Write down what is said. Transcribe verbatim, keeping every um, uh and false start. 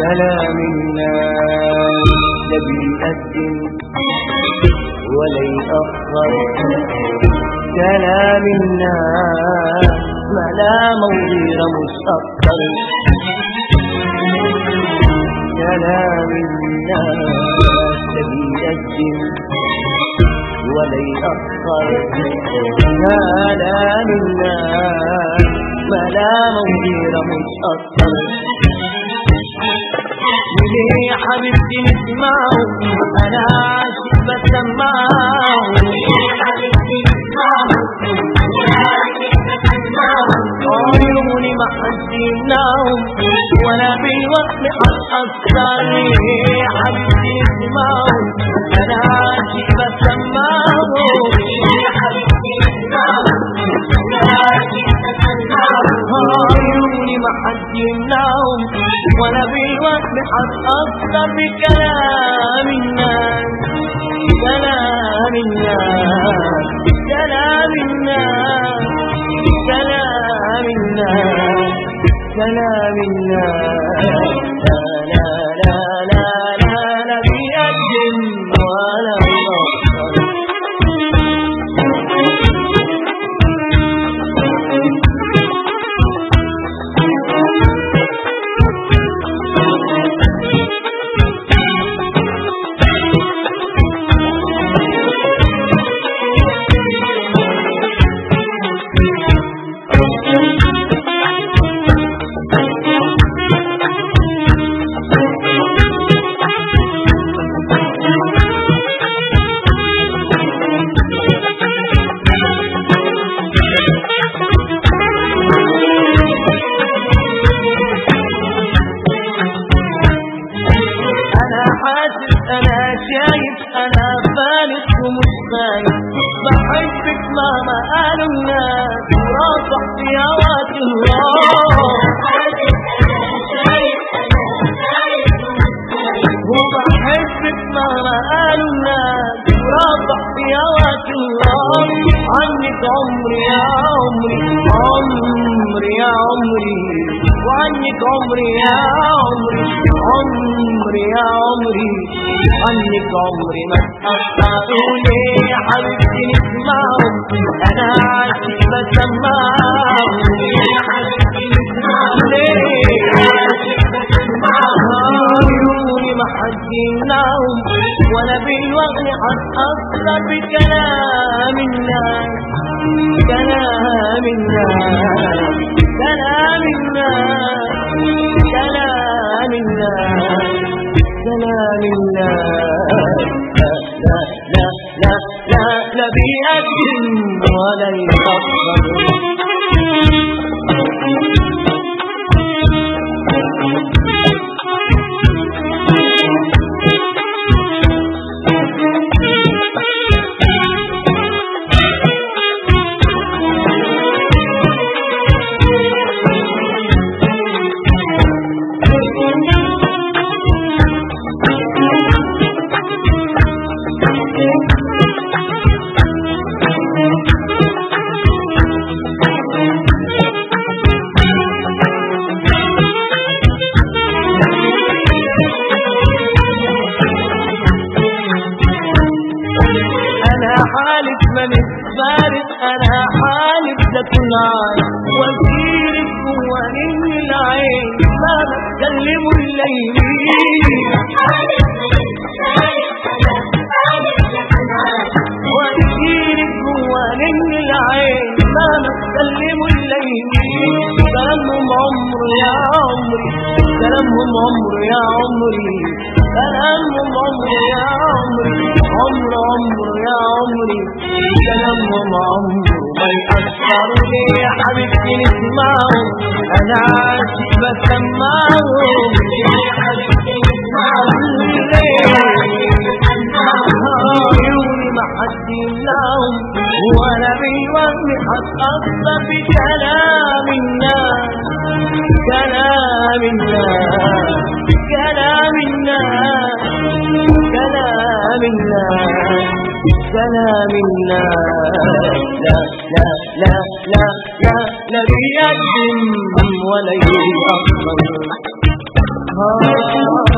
كلام الناس لا بيقدم ولا يأخر، كلام الناس ملامة وغيرة مش أكتر، كلام الناس لا بيقدم ولا يأخر، كلام الناس ملامة وغيرة مش أكتر. وليه يا حبيبتي نسمعه أنا عاشق بسمعه، وليه يا حبيبتي نسمعه أنا عاشق بسمعه، عيوني ما حد يمنعهم ولا بالوقت هتأثر. ليه يا حبيبتي نسمعه أنا عاشق بسمعه، وليه يا حبيبتي نسمعه أنا عاشق بسمعه، عيوني ما حد يمنعهم ولا بالوقت هتأثر بكلام الناس، كلام الناس كلام الناس كلام الناس كلام الناس لا لا لا لا لا لا بيقدم ولا يأخر. أنا شايف أنا فالح ومش خايف، بحبك مهما قالوا الناس وراصح في هواك الله، وبحبك مهما قالوا الناس وراصح في هواك الله. عنك عمري يا عمري عمري يا عمري، وعنك عمري يا عمري عمري يا عمري، عنك عمري ما اتأثر. ليه يا حبيبتي نسمعه أنا عاشق بسمعه، ليه يا حبيبتي نسمعه ليه عاشق بسمعه، عيوني ما حد يمنعهم ولا بالوغل هتأثر بكلام الناس، كلام الناس كلام الناس كلام الناس كلام الناس لا لا لا لا لا بيقدم ولا يأخر. حالف ما نتفارق، أنا حالف لكن عايز وأسيرك جوا من العين ما بتكلموا الليلين، وأسيرك جوا من العين ما بتكلموا الليلين. كلامهم عمر يا عمري، كلامهم عمر يا عمري، كلامهم عمر يا عمري، عمر عمر يا عمري، كلامهم عمر ما يأثر. ليه يا حبيبتي نسمعهم أنا عاشق بسمعهم، ليه يا حبيبتي نسمعهم ليه عيوني ما حد يمنعهم ولا بالوهم هتأثر بكلام الناس، كلام الناس كلام الناس كلام الناس كلام الناس لا لا لا لا لا لا بيقدم ولا يأخر. آه